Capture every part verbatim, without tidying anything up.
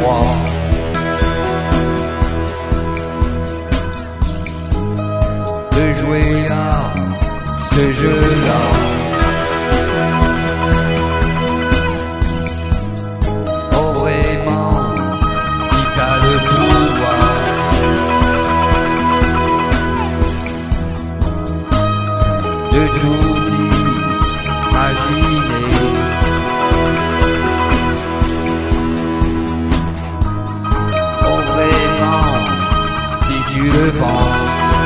froid. De jouer à ce jeu-là. Oh vraiment, si t'as le pouvoir de tout imaginer. Oh vraiment, si tu le penses.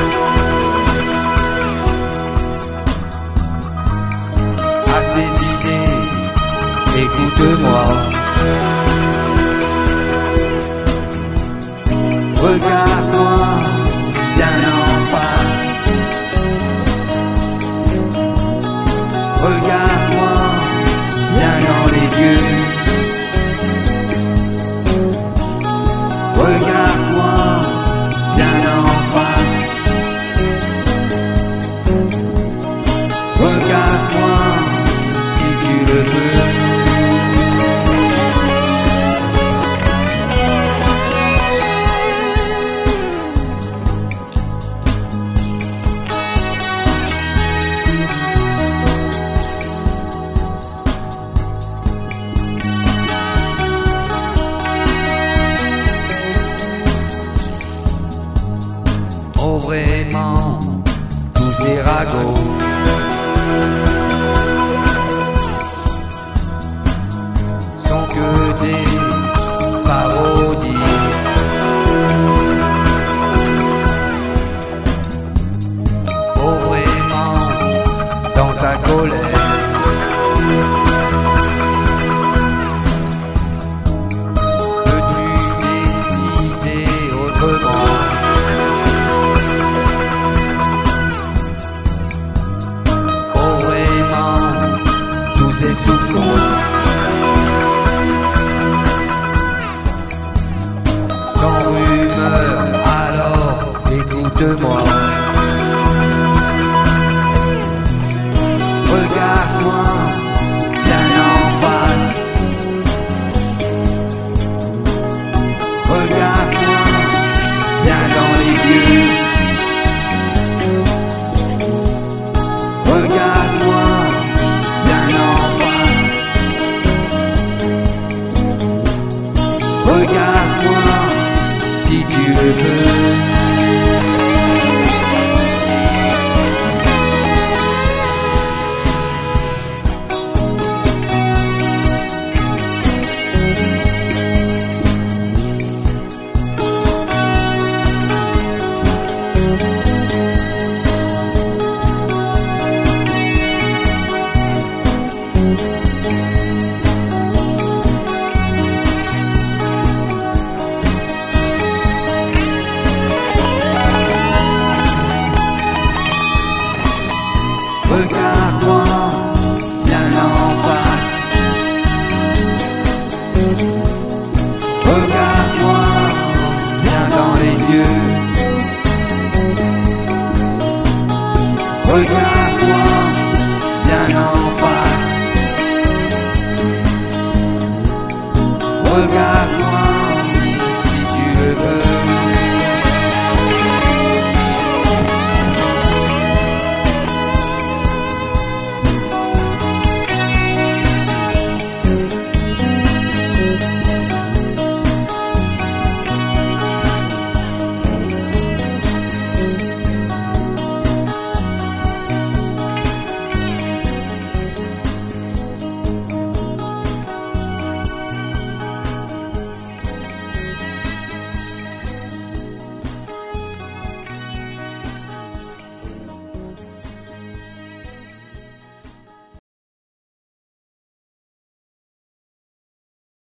Écoute-moi, regarde-moi bien en face, regarde-moi bien dans les yeux, regarde-moi bien en face, regarde-moi si tu le veux. Oh vraiment, tous ces ragots sont que des parodies. Oh vraiment, dans ta colère peux-tu décider autrement? Ces soupçons sans rumeur, alors écoute-moi.